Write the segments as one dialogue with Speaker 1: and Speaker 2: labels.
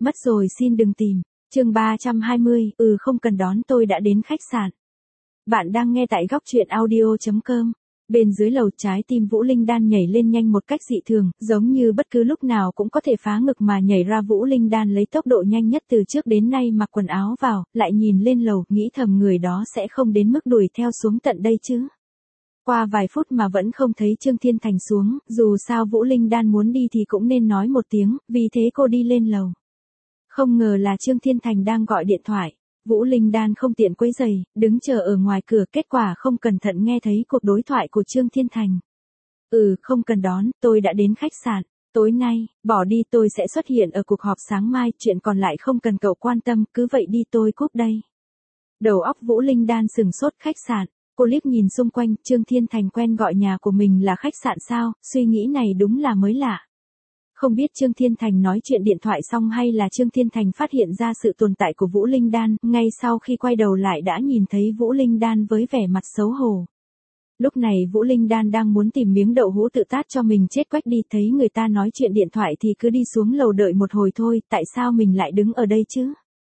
Speaker 1: Mất rồi xin đừng tìm. Chương 320, không cần đón, tôi đã đến khách sạn. Bạn đang nghe tại góc truyện audio.com. Bên dưới lầu, trái tim Vũ Linh Đan nhảy lên nhanh một cách dị thường, giống như bất cứ lúc nào cũng có thể phá ngực mà nhảy ra. Vũ Linh Đan lấy tốc độ nhanh nhất từ trước đến nay mặc quần áo vào, lại nhìn lên lầu, nghĩ thầm người đó sẽ không đến mức đuổi theo xuống tận đây chứ. Qua vài phút mà vẫn không thấy Trương Thiên Thành xuống, dù sao Vũ Linh Đan muốn đi thì cũng nên nói một tiếng, vì thế cô đi lên lầu. Không ngờ là Trương Thiên Thành đang gọi điện thoại. Vũ Linh Đan không tiện quấy rầy, đứng chờ ở ngoài cửa, kết quả không cẩn thận nghe thấy cuộc đối thoại của Trương Thiên Thành. Không cần đón, tôi đã đến khách sạn. Tối nay, bỏ đi, tôi sẽ xuất hiện ở cuộc họp sáng mai, chuyện còn lại không cần cậu quan tâm, cứ vậy đi, tôi cúp đây. Đầu óc Vũ Linh Đan sừng sốt. Khách sạn. Cô liếc nhìn xung quanh, Trương Thiên Thành quen gọi nhà của mình là khách sạn sao, suy nghĩ này đúng là mới lạ. Không biết Trương Thiên Thành nói chuyện điện thoại xong hay là Trương Thiên Thành phát hiện ra sự tồn tại của Vũ Linh Đan, ngay sau khi quay đầu lại đã nhìn thấy Vũ Linh Đan với vẻ mặt xấu hổ. Lúc này Vũ Linh Đan đang muốn tìm miếng đậu hũ tự tát cho mình chết quách đi, thấy người ta nói chuyện điện thoại thì cứ đi xuống lầu đợi một hồi thôi, tại sao mình lại đứng ở đây chứ?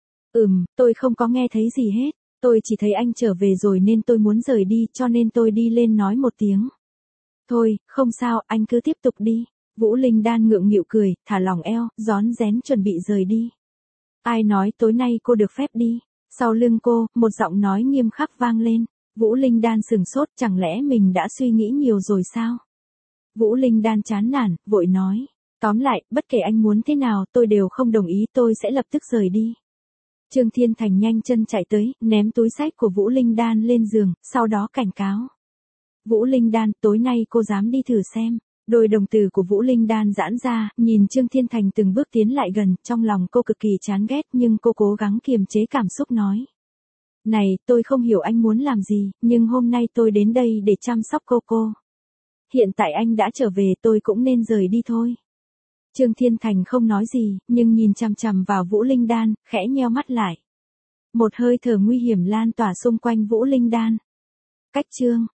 Speaker 1: Tôi không có nghe thấy gì hết, tôi chỉ thấy anh trở về rồi nên tôi muốn rời đi, cho nên tôi đi lên nói một tiếng. Thôi, không sao, anh cứ tiếp tục đi. Vũ Linh Đan ngượng nghịu cười, thả lỏng eo, rón rén chuẩn bị rời đi. Ai nói tối nay cô được phép đi? Sau lưng cô, một giọng nói nghiêm khắc vang lên. Vũ Linh Đan sừng sốt, chẳng lẽ mình đã suy nghĩ nhiều rồi sao? Vũ Linh Đan chán nản, vội nói. Tóm lại, bất kể anh muốn thế nào tôi đều không đồng ý, tôi sẽ lập tức rời đi. Trương Thiên Thành nhanh chân chạy tới, ném túi xách của Vũ Linh Đan lên giường, sau đó cảnh cáo. Vũ Linh Đan, tối nay cô dám đi thử xem. Đôi đồng tử của Vũ Linh Đan giãn ra, nhìn Trương Thiên Thành từng bước tiến lại gần, trong lòng cô cực kỳ chán ghét nhưng cô cố gắng kiềm chế cảm xúc nói. Này, tôi không hiểu anh muốn làm gì, nhưng hôm nay tôi đến đây để chăm sóc cô. Hiện tại anh đã trở về, tôi cũng nên rời đi thôi. Trương Thiên Thành không nói gì, nhưng nhìn chằm chằm vào Vũ Linh Đan, khẽ nheo mắt lại. Một hơi thở nguy hiểm lan tỏa xung quanh Vũ Linh Đan. Cách chương